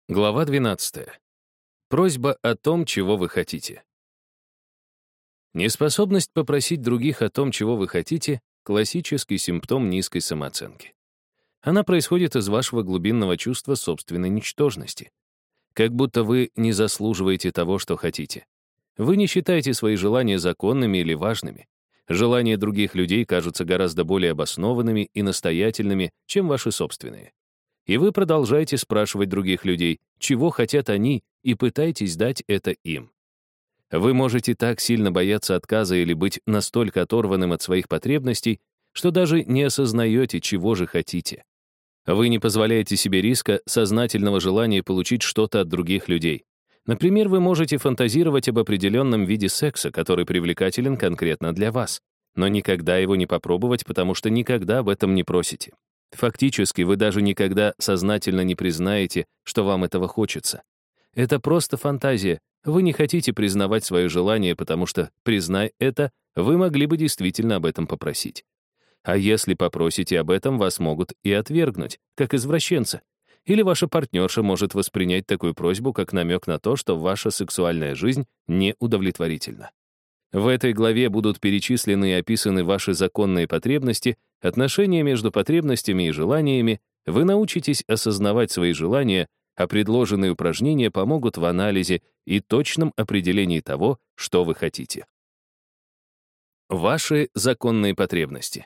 Глава 12. Просьба о том, чего вы хотите. Неспособность попросить других о том, чего вы хотите, — классический симптом низкой самооценки. Она происходит из вашего глубинного чувства собственной ничтожности. Как будто вы не заслуживаете того, что хотите. Вы не считаете свои желания законными или важными. Желания других людей кажутся гораздо более обоснованными и настоятельными, чем ваши собственные. И вы продолжаете спрашивать других людей, чего хотят они, и пытаетесь дать это им. Вы можете так сильно бояться отказа или быть настолько оторванным от своих потребностей, что даже не осознаете, чего же хотите. Вы не позволяете себе риска сознательного желания получить что-то от других людей. Например, вы можете фантазировать об определенном виде секса, который привлекателен конкретно для вас, но никогда его не попробовать, потому что никогда об этом не просите. Фактически, вы даже никогда сознательно не признаете, что вам этого хочется. Это просто фантазия. Вы не хотите признавать свое желание, потому что, признай это, вы могли бы действительно об этом попросить. А если попросите об этом, вас могут и отвергнуть, как извращенца. Или ваша партнерша может воспринять такую просьбу, как намек на то, что ваша сексуальная жизнь не удовлетворительна. В этой главе будут перечислены и описаны ваши законные потребности, отношения между потребностями и желаниями, вы научитесь осознавать свои желания, а предложенные упражнения помогут в анализе и точном определении того, что вы хотите. Ваши законные потребности.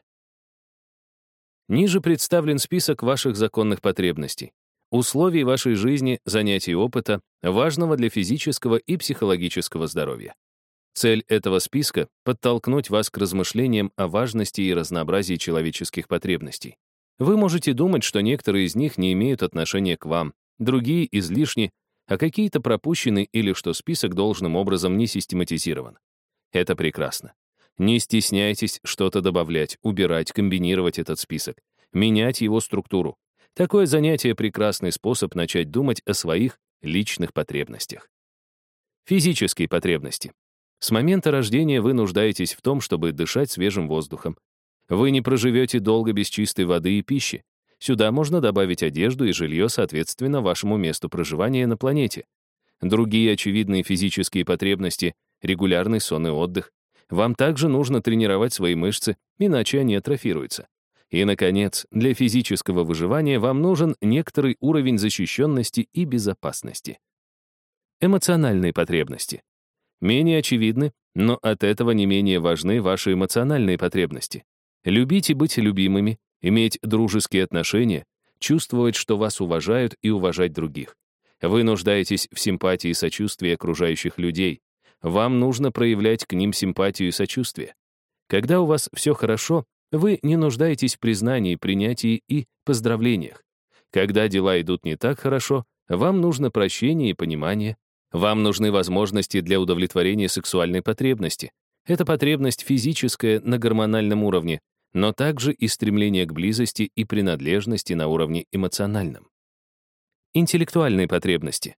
Ниже представлен список ваших законных потребностей, условий вашей жизни, занятий опыта, важного для физического и психологического здоровья. Цель этого списка — подтолкнуть вас к размышлениям о важности и разнообразии человеческих потребностей. Вы можете думать, что некоторые из них не имеют отношения к вам, другие излишни, а какие-то пропущены или что список должным образом не систематизирован. Это прекрасно. Не стесняйтесь что-то добавлять, убирать, комбинировать этот список, менять его структуру. Такое занятие — прекрасный способ начать думать о своих личных потребностях. Физические потребности. С момента рождения вы нуждаетесь в том, чтобы дышать свежим воздухом. Вы не проживете долго без чистой воды и пищи. Сюда можно добавить одежду и жилье, соответственно, вашему месту проживания на планете. Другие очевидные физические потребности — регулярный сон и отдых. Вам также нужно тренировать свои мышцы, иначе они атрофируются. И, наконец, для физического выживания вам нужен некоторый уровень защищенности и безопасности. Эмоциональные потребности. Менее очевидны, но от этого не менее важны ваши эмоциональные потребности. Любить и быть любимыми, иметь дружеские отношения, чувствовать, что вас уважают, и уважать других. Вы нуждаетесь в симпатии и сочувствии окружающих людей. Вам нужно проявлять к ним симпатию и сочувствие. Когда у вас все хорошо, вы не нуждаетесь в признании, принятии и поздравлениях. Когда дела идут не так хорошо, вам нужно прощение и понимание. Вам нужны возможности для удовлетворения сексуальной потребности. Это потребность физическая на гормональном уровне, но также и стремление к близости и принадлежности на уровне эмоциональном. Интеллектуальные потребности.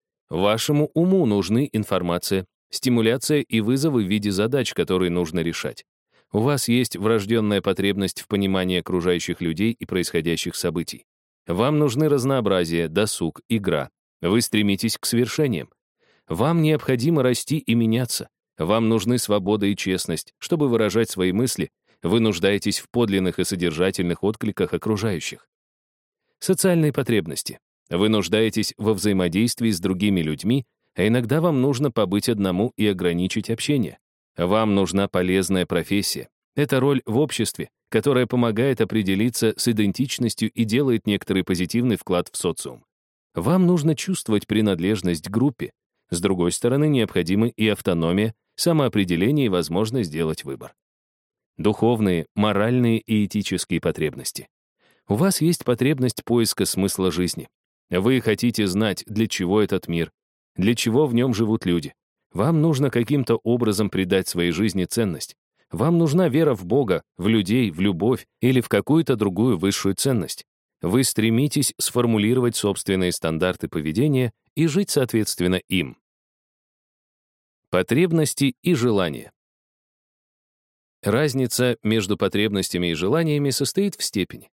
Вашему уму нужны информация, стимуляция и вызовы в виде задач, которые нужно решать. У вас есть врожденная потребность в понимании окружающих людей и происходящих событий. Вам нужны разнообразие, досуг, игра. Вы стремитесь к свершениям. Вам необходимо расти и меняться. Вам нужны свобода и честность, чтобы выражать свои мысли. Вы нуждаетесь в подлинных и содержательных откликах окружающих. Социальные потребности. Вы нуждаетесь во взаимодействии с другими людьми, а иногда вам нужно побыть одному и ограничить общение. Вам нужна полезная профессия. Это роль в обществе, которая помогает определиться с идентичностью и делает некоторый позитивный вклад в социум. Вам нужно чувствовать принадлежность к группе. С другой стороны, необходимы и автономия, самоопределение и возможность сделать выбор. Духовные, моральные и этические потребности. У вас есть потребность поиска смысла жизни. Вы хотите знать, для чего этот мир, для чего в нем живут люди. Вам нужно каким-то образом придать своей жизни ценность. Вам нужна вера в Бога, в людей, в любовь или в какую-то другую высшую ценность. Вы стремитесь сформулировать собственные стандарты поведения и жить соответственно им. Потребности и желания. Разница между потребностями и желаниями состоит в степени.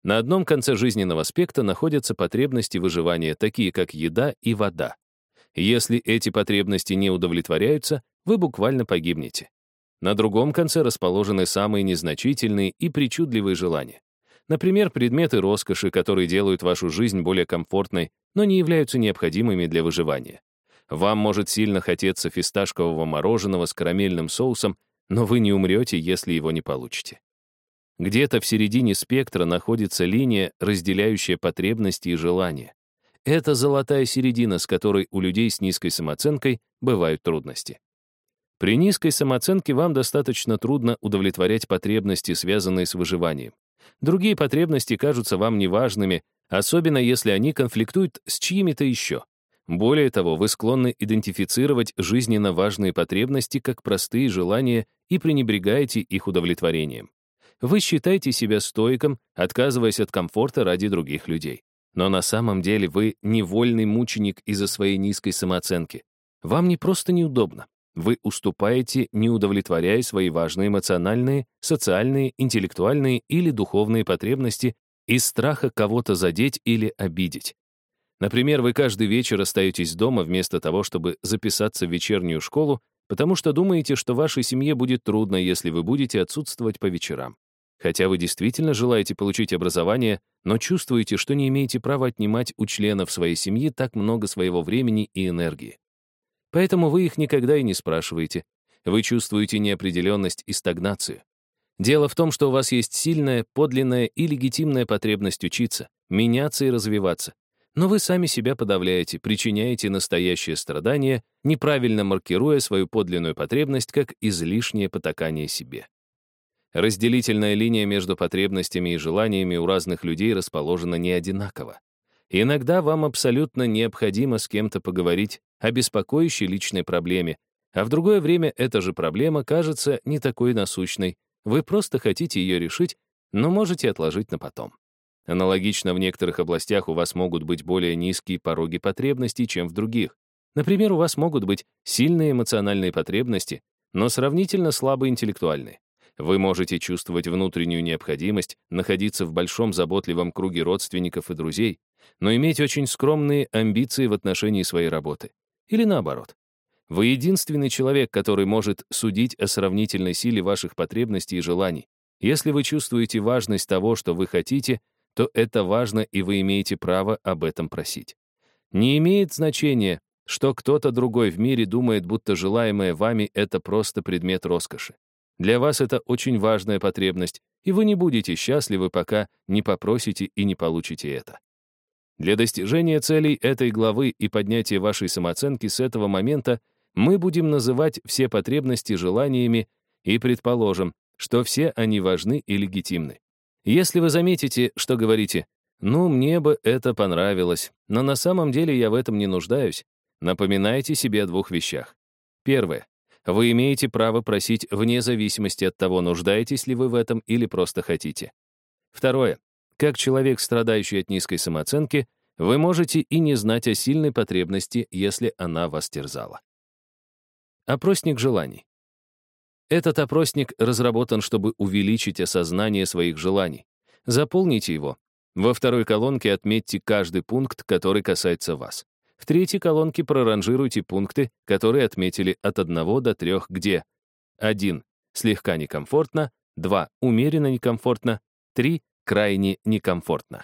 На одном конце жизненного спектра находятся потребности выживания, такие как еда и вода. Если эти потребности не удовлетворяются, вы буквально погибнете. На другом конце расположены самые незначительные и причудливые желания. Например, предметы роскоши, которые делают вашу жизнь более комфортной, но не являются необходимыми для выживания. Вам может сильно хотеться фисташкового мороженого с карамельным соусом, но вы не умрете, если его не получите. Где-то в середине спектра находится линия, разделяющая потребности и желания. Это золотая середина, с которой у людей с низкой самооценкой бывают трудности. При низкой самооценке вам достаточно трудно удовлетворять потребности, связанные с выживанием. Другие потребности кажутся вам неважными, особенно если они конфликтуют с чьими-то еще. Более того, вы склонны идентифицировать жизненно важные потребности как простые желания и пренебрегаете их удовлетворением. Вы считаете себя стоиком, отказываясь от комфорта ради других людей. Но на самом деле вы невольный мученик из-за своей низкой самооценки. Вам не просто неудобно. Вы уступаете, не удовлетворяя свои важные эмоциональные, социальные, интеллектуальные или духовные потребности из страха кого-то задеть или обидеть. Например, вы каждый вечер остаетесь дома вместо того, чтобы записаться в вечернюю школу, потому что думаете, что вашей семье будет трудно, если вы будете отсутствовать по вечерам. Хотя вы действительно желаете получить образование, но чувствуете, что не имеете права отнимать у членов своей семьи так много своего времени и энергии. Поэтому вы их никогда и не спрашиваете. Вы чувствуете неопределенность и стагнацию. Дело в том, что у вас есть сильная, подлинная и легитимная потребность учиться, меняться и развиваться. Но вы сами себя подавляете, причиняете настоящее страдание, неправильно маркируя свою подлинную потребность как излишнее потакание себе. Разделительная линия между потребностями и желаниями у разных людей расположена не одинаково. Иногда вам абсолютно необходимо с кем-то поговорить о беспокоящей личной проблеме, а в другое время эта же проблема кажется не такой насущной. Вы просто хотите ее решить, но можете отложить на потом. Аналогично в некоторых областях у вас могут быть более низкие пороги потребностей, чем в других. Например, у вас могут быть сильные эмоциональные потребности, но сравнительно слабые интеллектуальные. Вы можете чувствовать внутреннюю необходимость находиться в большом заботливом круге родственников и друзей, но иметь очень скромные амбиции в отношении своей работы. Или наоборот. Вы единственный человек, который может судить о сравнительной силе ваших потребностей и желаний. Если вы чувствуете важность того, что вы хотите, то это важно, и вы имеете право об этом просить. Не имеет значения, что кто-то другой в мире думает, будто желаемое вами — это просто предмет роскоши. Для вас это очень важная потребность, и вы не будете счастливы, пока не попросите и не получите это. Для достижения целей этой главы и поднятия вашей самооценки с этого момента мы будем называть все потребности желаниями и предположим, что все они важны и легитимны. Если вы заметите, что говорите «ну, мне бы это понравилось, но на самом деле я в этом не нуждаюсь», напоминайте себе о двух вещах. Первое. Вы имеете право просить вне зависимости от того, нуждаетесь ли вы в этом или просто хотите. Второе. Как человек, страдающий от низкой самооценки, вы можете и не знать о сильной потребности, если она вас терзала. Опросник желаний. Этот опросник разработан, чтобы увеличить осознание своих желаний. Заполните его. Во второй колонке отметьте каждый пункт, который касается вас. В третьей колонке проранжируйте пункты, которые отметили от 1 до 3, где 1. Слегка некомфортно, 2. Умеренно некомфортно, 3. Крайне некомфортно.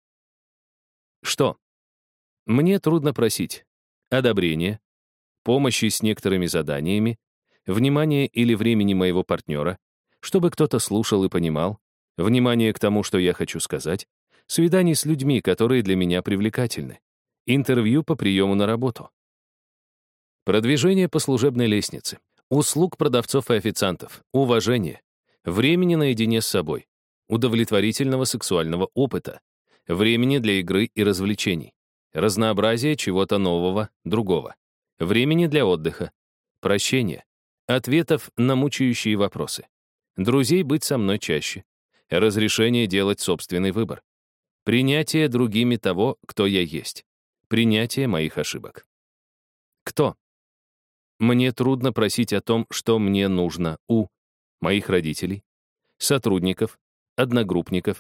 Что? Мне трудно просить одобрение, помощи с некоторыми заданиями, внимание или времени моего партнера, чтобы кто-то слушал и понимал, внимание к тому, что я хочу сказать, свиданий с людьми, которые для меня привлекательны, интервью по приему на работу, продвижение по служебной лестнице, услуг продавцов и официантов, уважение, времени наедине с собой, удовлетворительного сексуального опыта, времени для игры и развлечений, разнообразие чего-то нового, другого, времени для отдыха, прощения, ответов на мучающие вопросы, друзей быть со мной чаще, разрешение делать собственный выбор, принятие другими того, кто я есть, принятие моих ошибок. Кто? Мне трудно просить о том, что мне нужно у моих родителей, сотрудников, одногруппников,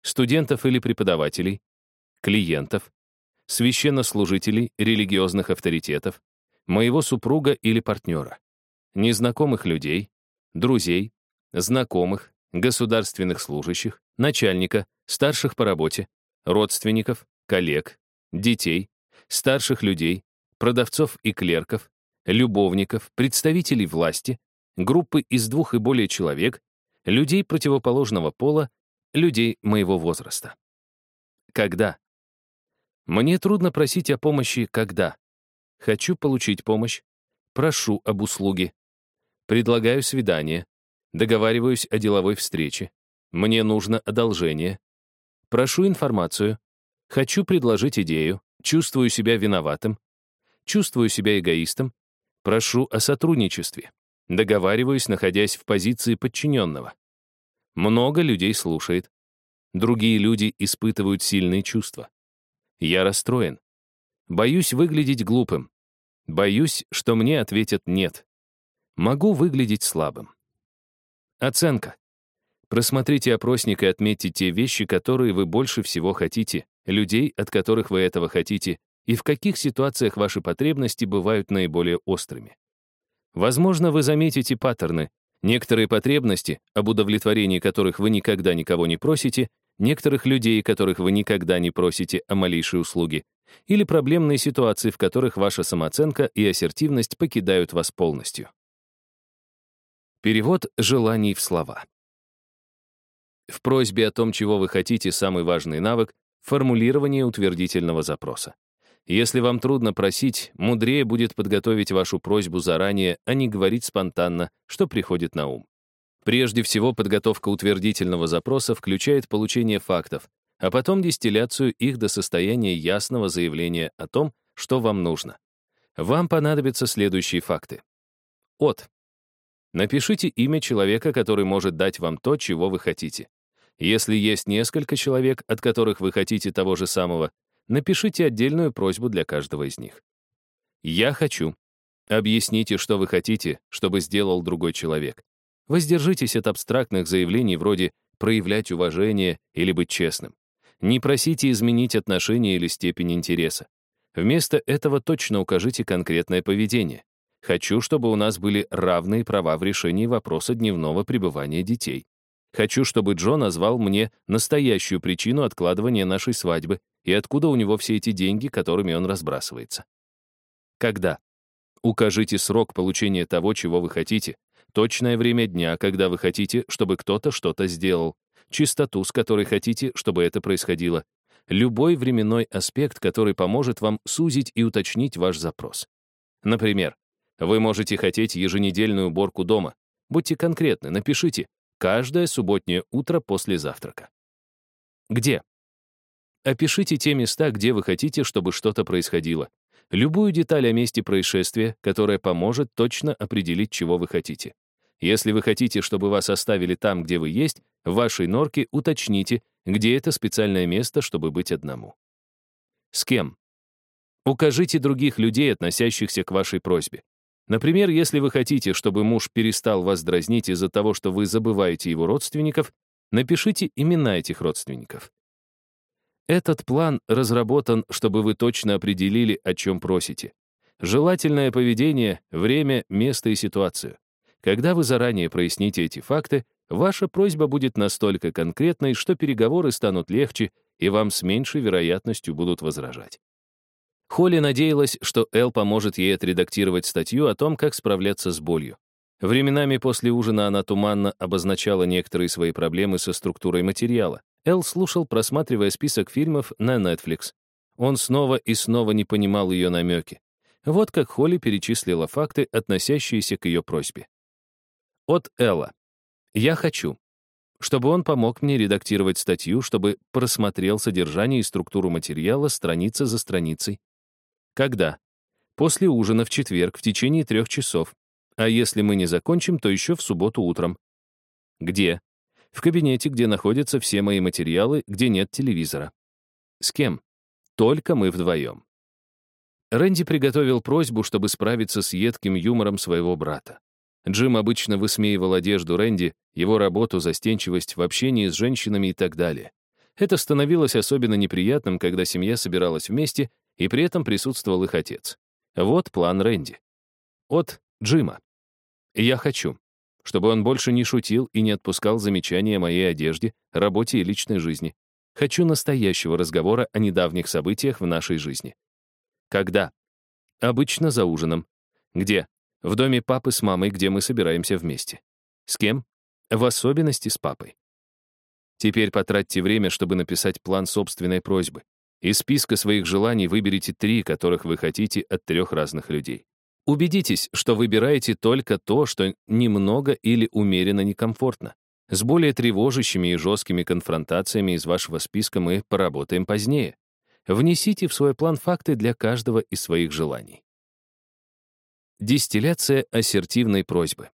студентов или преподавателей, клиентов, священнослужителей, религиозных авторитетов, моего супруга или партнера, незнакомых людей, друзей, знакомых, государственных служащих, начальника, старших по работе, родственников, коллег, детей, старших людей, продавцов и клерков, любовников, представителей власти, группы из 2 и более человек, людей противоположного пола, людей моего возраста. Когда? Мне трудно просить о помощи когда. Хочу получить помощь. Прошу об услуге. Предлагаю свидание. Договариваюсь о деловой встрече. Мне нужно одолжение. Прошу информацию. Хочу предложить идею. Чувствую себя виноватым. Чувствую себя эгоистом. Прошу о сотрудничестве. Договариваюсь, находясь в позиции подчиненного. Много людей слушает. Другие люди испытывают сильные чувства. Я расстроен. Боюсь выглядеть глупым. Боюсь, что мне ответят «нет». Могу выглядеть слабым. Оценка. Просмотрите опросник и отметьте те вещи, которые вы больше всего хотите, людей, от которых вы этого хотите, и в каких ситуациях ваши потребности бывают наиболее острыми. Возможно, вы заметите паттерны. Некоторые потребности, об удовлетворении которых вы никогда никого не просите, некоторых людей, которых вы никогда не просите о малейшей услуге, или проблемные ситуации, в которых ваша самооценка и ассертивность покидают вас полностью. Перевод желаний в слова. В просьбе о том, чего вы хотите, самый важный навык — формулирование утвердительного запроса. Если вам трудно просить, мудрее будет подготовить вашу просьбу заранее, а не говорить спонтанно, что приходит на ум. Прежде всего, подготовка утвердительного запроса включает получение фактов, а потом дистилляцию их до состояния ясного заявления о том, что вам нужно. Вам понадобятся следующие факты. Напишите имя человека, который может дать вам то, чего вы хотите. Если есть несколько человек, от которых вы хотите того же самого, напишите отдельную просьбу для каждого из них. «Я хочу». Объясните, что вы хотите, чтобы сделал другой человек. Воздержитесь от абстрактных заявлений вроде «проявлять уважение» или «быть честным». Не просите изменить отношения или степень интереса. Вместо этого точно укажите конкретное поведение. Хочу, чтобы у нас были равные права в решении вопроса дневного пребывания детей. Хочу, чтобы Джо назвал мне настоящую причину откладывания нашей свадьбы и откуда у него все эти деньги, которыми он разбрасывается. Когда? Укажите срок получения того, чего вы хотите, точное время дня, когда вы хотите, чтобы кто-то что-то сделал, частоту, с которой хотите, чтобы это происходило, любой временной аспект, который поможет вам сузить и уточнить ваш запрос. Например, вы можете хотеть еженедельную уборку дома. Будьте конкретны, напишите «каждое субботнее утро после завтрака». Где? Опишите те места, где вы хотите, чтобы что-то происходило. Любую деталь о месте происшествия, которая поможет точно определить, чего вы хотите. Если вы хотите, чтобы вас оставили там, где вы есть, в вашей норке уточните, где это специальное место, чтобы быть одному. С кем? Укажите других людей, относящихся к вашей просьбе. Например, если вы хотите, чтобы муж перестал вас дразнить из-за того, что вы забываете его родственников, напишите имена этих родственников. Этот план разработан, чтобы вы точно определили, о чем просите. Желательное поведение, время, место и ситуацию. Когда вы заранее проясните эти факты, ваша просьба будет настолько конкретной, что переговоры станут легче, и вам с меньшей вероятностью будут возражать. Холли надеялась, что Эл поможет ей отредактировать статью о том, как справляться с болью. Временами после ужина она туманно обозначала некоторые свои проблемы со структурой материала. Эл слушал, просматривая список фильмов на Netflix. Он снова и снова не понимал ее намеки. Вот как Холли перечислила факты, относящиеся к ее просьбе. От Элла. «Я хочу, чтобы он помог мне редактировать статью, чтобы просмотрел содержание и структуру материала страница за страницей. Когда? После ужина в четверг в течение 3 часов. А если мы не закончим, то еще в субботу утром. Где? В кабинете, где находятся все мои материалы, где нет телевизора. С кем? Только мы вдвоем». Рэнди приготовил просьбу, чтобы справиться с едким юмором своего брата. Джим обычно высмеивал одежду Рэнди, его работу, застенчивость в общении с женщинами и так далее. Это становилось особенно неприятным, когда семья собиралась вместе, и при этом присутствовал их отец. Вот план Рэнди. От Джима. Я хочу, чтобы он больше не шутил и не отпускал замечания о моей одежде, работе и личной жизни. Хочу настоящего разговора о недавних событиях в нашей жизни. Когда? Обычно за ужином. Где? В доме папы с мамой, где мы собираемся вместе. С кем? В особенности с папой. Теперь потратьте время, чтобы написать план собственной просьбы. Из списка своих желаний выберите 3, которых вы хотите от 3 разных людей. Убедитесь, что выбираете только то, что немного или умеренно некомфортно. С более тревожащими и жесткими конфронтациями из вашего списка мы поработаем позднее. Внесите в свой план факты для каждого из своих желаний. Дистилляция ассертивной просьбы.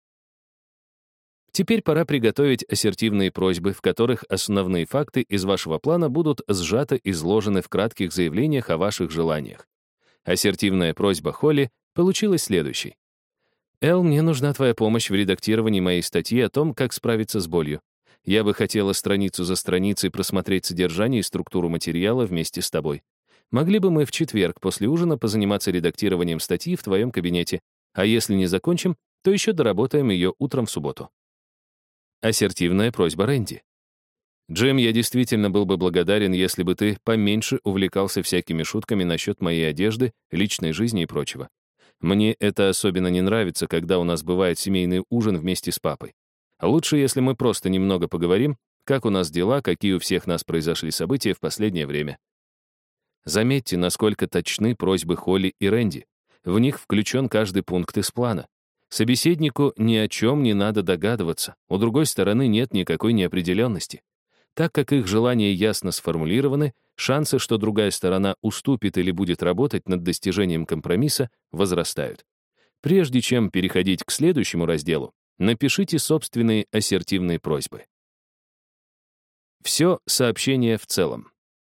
Теперь пора приготовить ассертивные просьбы, в которых основные факты из вашего плана будут сжато изложены в кратких заявлениях о ваших желаниях. Ассертивная просьба Холли получилась следующей. «Эл, мне нужна твоя помощь в редактировании моей статьи о том, как справиться с болью. Я бы хотела страницу за страницей просмотреть содержание и структуру материала вместе с тобой. Могли бы мы в четверг после ужина позаниматься редактированием статьи в твоем кабинете, а если не закончим, то еще доработаем ее утром в субботу». Ассертивная просьба Рэнди. «Джим, я действительно был бы благодарен, если бы ты поменьше увлекался всякими шутками насчет моей одежды, личной жизни и прочего. Мне это особенно не нравится, когда у нас бывает семейный ужин вместе с папой. Лучше, если мы просто немного поговорим, как у нас дела, какие у всех нас произошли события в последнее время». Заметьте, насколько точны просьбы Холли и Рэнди. В них включен каждый пункт из плана. Собеседнику ни о чем не надо догадываться, у другой стороны нет никакой неопределенности. Так как их желания ясно сформулированы, шансы, что другая сторона уступит или будет работать над достижением компромисса, возрастают. Прежде чем переходить к следующему разделу, напишите собственные ассертивные просьбы. Все сообщение в целом.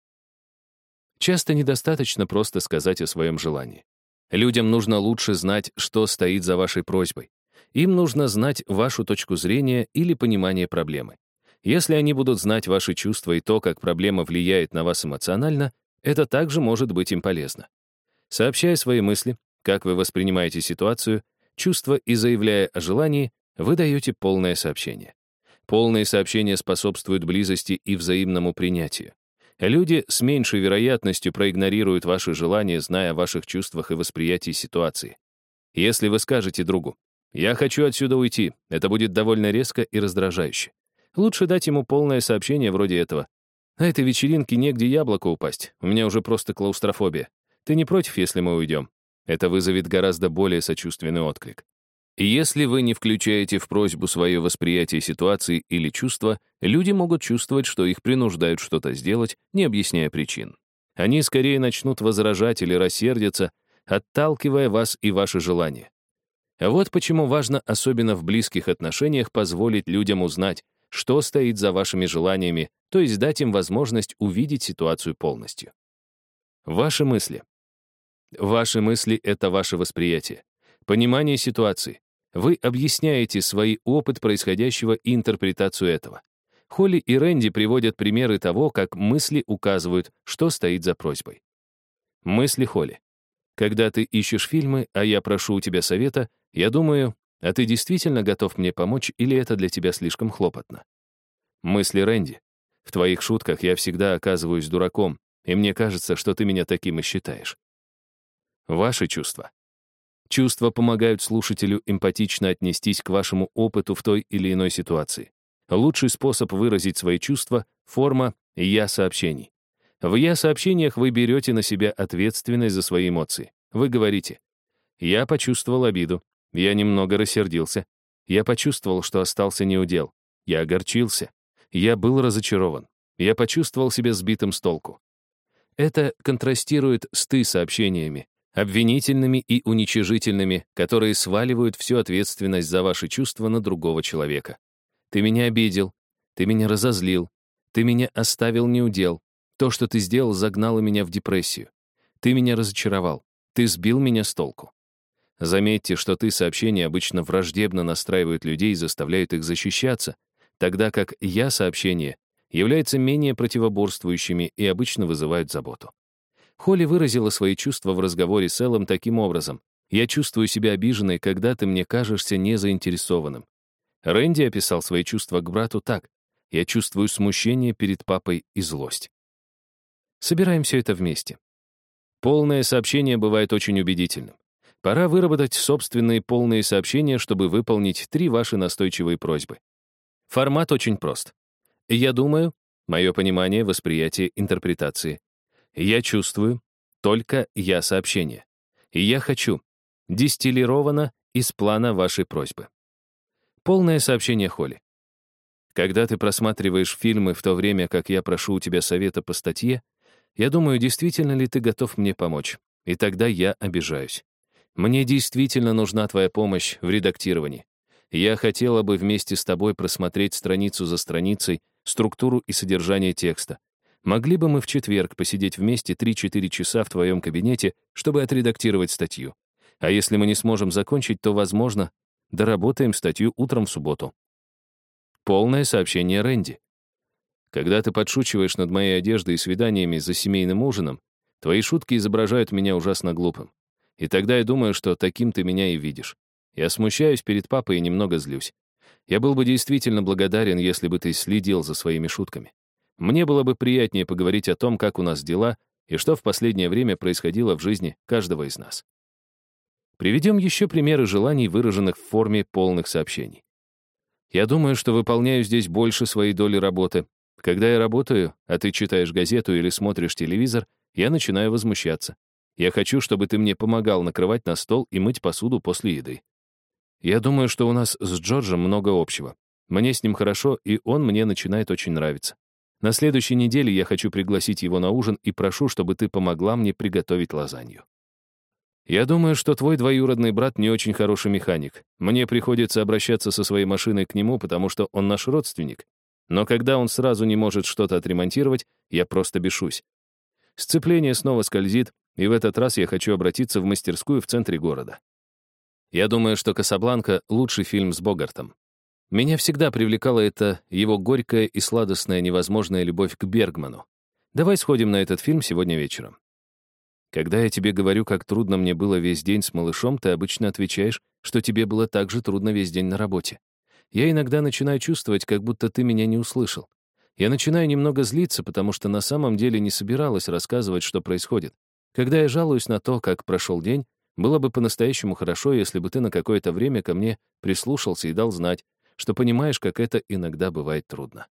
Часто недостаточно просто сказать о своем желании. Людям нужно лучше знать, что стоит за вашей просьбой. Им нужно знать вашу точку зрения или понимание проблемы. Если они будут знать ваши чувства и то, как проблема влияет на вас эмоционально, это также может быть им полезно. Сообщая свои мысли, как вы воспринимаете ситуацию, чувства и заявляя о желании, вы даете полное сообщение. Полные сообщения способствуют близости и взаимному принятию. Люди с меньшей вероятностью проигнорируют ваши желания, зная о ваших чувствах и восприятии ситуации. Если вы скажете другу «Я хочу отсюда уйти», это будет довольно резко и раздражающе. Лучше дать ему полное сообщение вроде этого. «На этой вечеринке негде яблоко упасть, у меня уже просто клаустрофобия. Ты не против, если мы уйдем?» Это вызовет гораздо более сочувственный отклик. И если вы не включаете в просьбу свое восприятие ситуации или чувства, люди могут чувствовать, что их принуждают что-то сделать, не объясняя причин. Они скорее начнут возражать или рассердиться, отталкивая вас и ваши желания. Вот почему важно, особенно в близких отношениях, позволить людям узнать, что стоит за вашими желаниями, то есть дать им возможность увидеть ситуацию полностью. Ваши мысли. Ваши мысли — это ваше восприятие, понимание ситуации. Вы объясняете свой опыт происходящего и интерпретацию этого. Холли и Рэнди приводят примеры того, как мысли указывают, что стоит за просьбой. Мысли Холли. Когда ты ищешь фильмы, а я прошу у тебя совета, я думаю, а ты действительно готов мне помочь или это для тебя слишком хлопотно? Мысли Рэнди. В твоих шутках я всегда оказываюсь дураком, и мне кажется, что ты меня таким и считаешь. Ваши чувства. Чувства помогают слушателю эмпатично отнестись к вашему опыту в той или иной ситуации. Лучший способ выразить свои чувства — форма «я-сообщений». В «я-сообщениях» вы берете на себя ответственность за свои эмоции. Вы говорите: «Я почувствовал обиду, я немного рассердился, я почувствовал, что остался неудел, я огорчился, я был разочарован, я почувствовал себя сбитым с толку». Это контрастирует с «ты-сообщениями», обвинительными и уничижительными, которые сваливают всю ответственность за ваши чувства на другого человека. Ты меня обидел, ты меня разозлил, ты меня оставил неудел, то, что ты сделал, загнало меня в депрессию. Ты меня разочаровал, ты сбил меня с толку. Заметьте, что «ты-сообщения» обычно враждебно настраивают людей и заставляют их защищаться, тогда как «я-сообщение» являются менее противоборствующими и обычно вызывают заботу. Холли выразила свои чувства в разговоре с Эллом таким образом: «Я чувствую себя обиженной, когда ты мне кажешься незаинтересованным». Рэнди описал свои чувства к брату так: «Я чувствую смущение перед папой и злость». Собираем все это вместе. Полное сообщение бывает очень убедительным. Пора выработать собственные полные сообщения, чтобы выполнить 3 ваши настойчивые просьбы. Формат очень прост. Я думаю, мое понимание, восприятие, интерпретации. Я чувствую, только я сообщение. И я хочу. Дистиллировано из плана вашей просьбы. Полное сообщение Холли. Когда ты просматриваешь фильмы в то время, как я прошу у тебя совета по статье, я думаю, действительно ли ты готов мне помочь. И тогда я обижаюсь. Мне действительно нужна твоя помощь в редактировании. Я хотела бы вместе с тобой просмотреть страницу за страницей структуру и содержание текста. Могли бы мы в четверг посидеть вместе 3-4 часа в твоем кабинете, чтобы отредактировать статью? А если мы не сможем закончить, то, возможно, доработаем статью утром в субботу. Полное сообщение Рэнди. Когда ты подшучиваешь над моей одеждой и свиданиями за семейным ужином, твои шутки изображают меня ужасно глупым. И тогда я думаю, что таким ты меня и видишь. Я смущаюсь перед папой и немного злюсь. Я был бы действительно благодарен, если бы ты следил за своими шутками. Мне было бы приятнее поговорить о том, как у нас дела и что в последнее время происходило в жизни каждого из нас. Приведем еще примеры желаний, выраженных в форме полных сообщений. Я думаю, что выполняю здесь больше своей доли работы. Когда я работаю, а ты читаешь газету или смотришь телевизор, я начинаю возмущаться. Я хочу, чтобы ты мне помогал накрывать на стол и мыть посуду после еды. Я думаю, что у нас с Джорджем много общего. Мне с ним хорошо, и он мне начинает очень нравиться. На следующей неделе я хочу пригласить его на ужин и прошу, чтобы ты помогла мне приготовить лазанью. Я думаю, что твой двоюродный брат не очень хороший механик. Мне приходится обращаться со своей машиной к нему, потому что он наш родственник. Но когда он сразу не может что-то отремонтировать, я просто бешусь. Сцепление снова скользит, и в этот раз я хочу обратиться в мастерскую в центре города. Я думаю, что «Касабланка» — лучший фильм с Богартом. Меня всегда привлекала эта его горькая и сладостная невозможная любовь к Бергману. Давай сходим на этот фильм сегодня вечером. Когда я тебе говорю, как трудно мне было весь день с малышом, ты обычно отвечаешь, что тебе было так же трудно весь день на работе. Я иногда начинаю чувствовать, как будто ты меня не услышал. Я начинаю немного злиться, потому что на самом деле не собиралась рассказывать, что происходит. Когда я жалуюсь на то, как прошел день, было бы по-настоящему хорошо, если бы ты на какое-то время ко мне прислушался и дал знать, что понимаешь, как это иногда бывает трудно.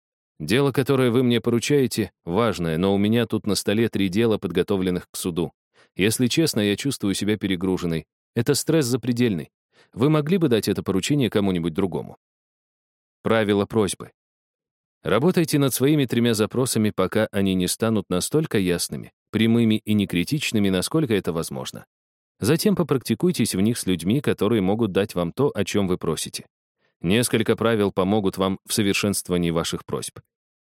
Дело, которое вы мне поручаете, важное, но у меня тут на столе 3 дела, подготовленных к суду. Если честно, я чувствую себя перегруженной. Это стресс запредельный. Вы могли бы дать это поручение кому-нибудь другому? Правило просьбы. Работайте над своими 3 запросами, пока они не станут настолько ясными, прямыми и некритичными, насколько это возможно. Затем попрактикуйтесь в них с людьми, которые могут дать вам то, о чем вы просите. Несколько правил помогут вам в совершенствовании ваших просьб.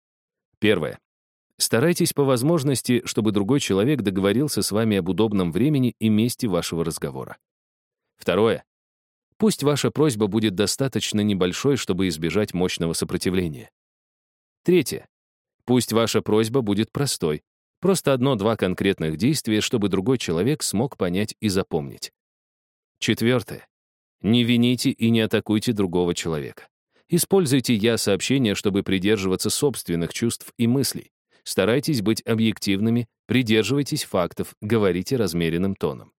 Первое. Старайтесь по возможности, чтобы другой человек договорился с вами об удобном времени и месте вашего разговора. Второе. Пусть ваша просьба будет достаточно небольшой, чтобы избежать мощного сопротивления. Третье. Пусть ваша просьба будет простой. Просто 1-2 конкретных действия, чтобы другой человек смог понять и запомнить. Четвертое. Не вините и не атакуйте другого человека. Используйте «я»-сообщения, чтобы придерживаться собственных чувств и мыслей. Старайтесь быть объективными, придерживайтесь фактов, говорите размеренным тоном.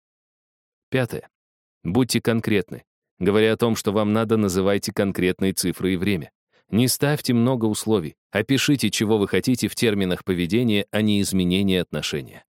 Пятое. Будьте конкретны. Говоря о том, что вам надо, называйте конкретные цифры и время. Не ставьте много условий. Опишите, чего вы хотите в терминах поведения, а не изменения отношения.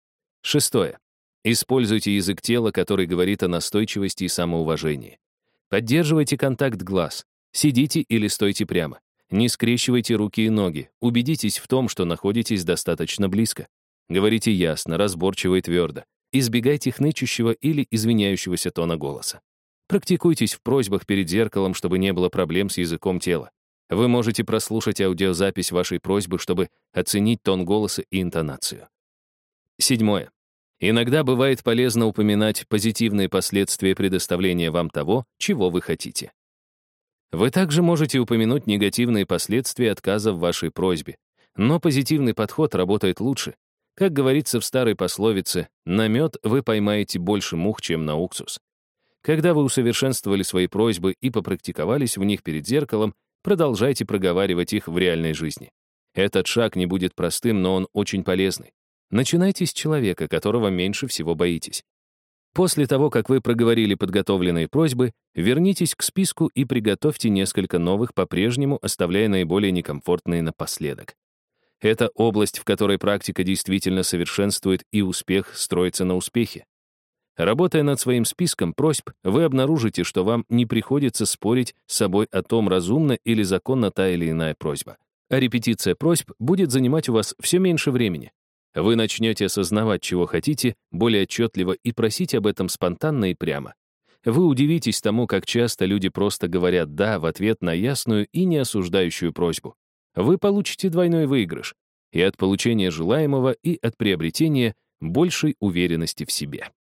Шестое. Используйте язык тела, который говорит о настойчивости и самоуважении. Поддерживайте контакт глаз. Сидите или стойте прямо. Не скрещивайте руки и ноги. Убедитесь в том, что находитесь достаточно близко. Говорите ясно, разборчиво и твердо. Избегайте хнычущего или извиняющегося тона голоса. Практикуйтесь в просьбах перед зеркалом, чтобы не было проблем с языком тела. Вы можете прослушать аудиозапись вашей просьбы, чтобы оценить тон голоса и интонацию. Седьмое. Иногда бывает полезно упоминать позитивные последствия предоставления вам того, чего вы хотите. Вы также можете упомянуть негативные последствия отказа в вашей просьбе. Но позитивный подход работает лучше. Как говорится в старой пословице, на мед вы поймаете больше мух, чем на уксус. Когда вы усовершенствовали свои просьбы и попрактиковались в них перед зеркалом, продолжайте проговаривать их в реальной жизни. Этот шаг не будет простым, но он очень полезный. Начинайте с человека, которого меньше всего боитесь. После того, как вы проговорили подготовленные просьбы, вернитесь к списку и приготовьте несколько новых, по-прежнему оставляя наиболее некомфортные напоследок. Это область, в которой практика действительно совершенствует, и успех строится на успехе. Работая над своим списком просьб, вы обнаружите, что вам не приходится спорить с собой о том, разумна или законна та или иная просьба. А репетиция просьб будет занимать у вас все меньше времени. Вы начнете осознавать, чего хотите, более отчетливо и просить об этом спонтанно и прямо. Вы удивитесь тому, как часто люди просто говорят «да» в ответ на ясную и не осуждающую просьбу. Вы получите двойной выигрыш и от получения желаемого, и от приобретения большей уверенности в себе.